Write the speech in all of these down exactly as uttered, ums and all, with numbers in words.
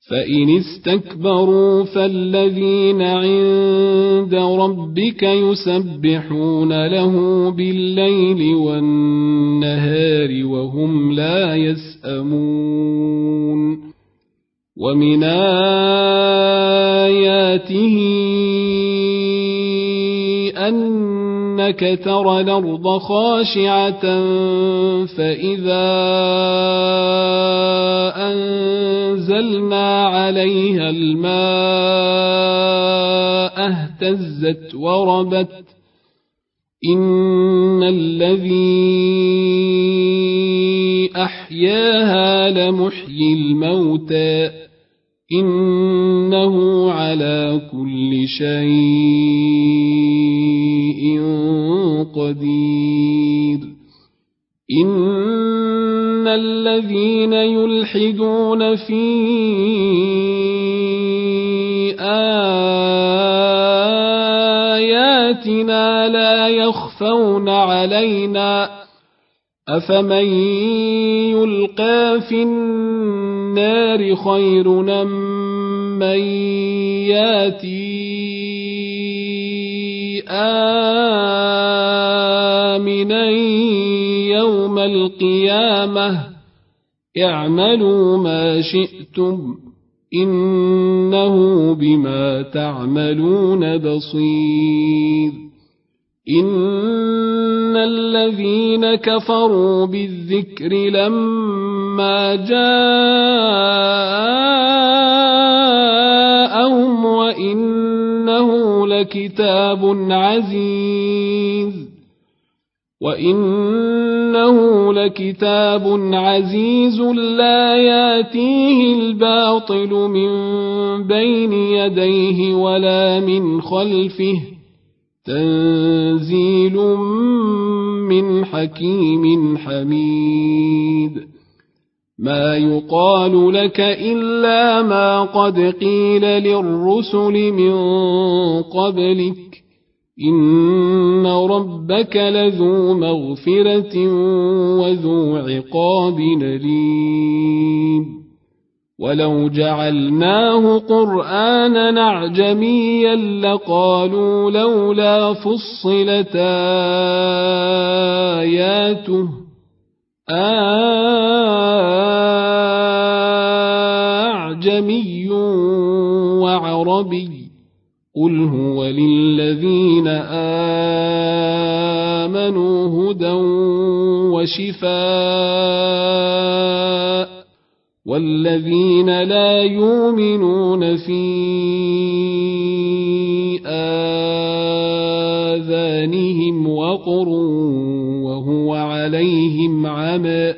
فإن استكبروا فالذين عند ربك يسبحون له بالليل والنهار وهم لا يسأمون ومن آياته أنك ترى الأرض خاشعة فإذا أنزلنا عليها الماء اهتزت وربت إن الذي أحياها لمحيي الموتى إنه على كل شيء قدير إن الذين يلحدون في آياتنا لا يخفون علينا أفمن يلقى في النار خير من ياتي آمنا يوم القيامة اعملوا ما شئتم إنه بما تعملون بصير إن الذين كفروا بالذكر لما جاءهم وإنه لكتاب عزيز وإنه لكتاب عزيز لا ياتيه الباطل من بين يديه ولا من خلفه تنزيل من حكيم حميد ما يقال لك إلا ما قد قيل للرسل من قبلك إن ربك لذو مغفرة وذو عقاب أليم ولو جعلناه قرآنا أعجميا لقالوا لولا فصلت آياته أعجمي وعربي قل هو للذين آمنوا هدى وشفاء والذين لا يؤمنون في آذانهم وقر وهو عليهم عمى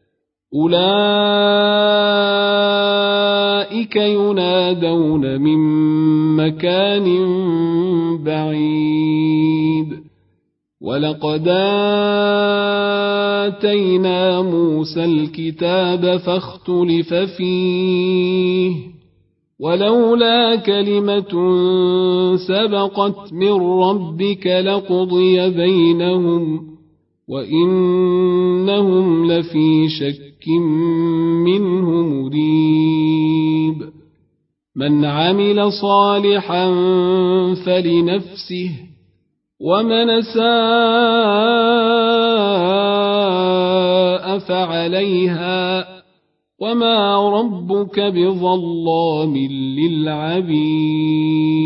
أولئك ينادون من مكان بعيد ولقد آتينا موسى الكتاب فاختلف فيه ولولا كلمة سبقت من ربك لقضي بينهم وإنهم لفي شك منه مريب من عمل صالحا فلنفسه ومن أساء فعليها وما ربك بظلام للعبيد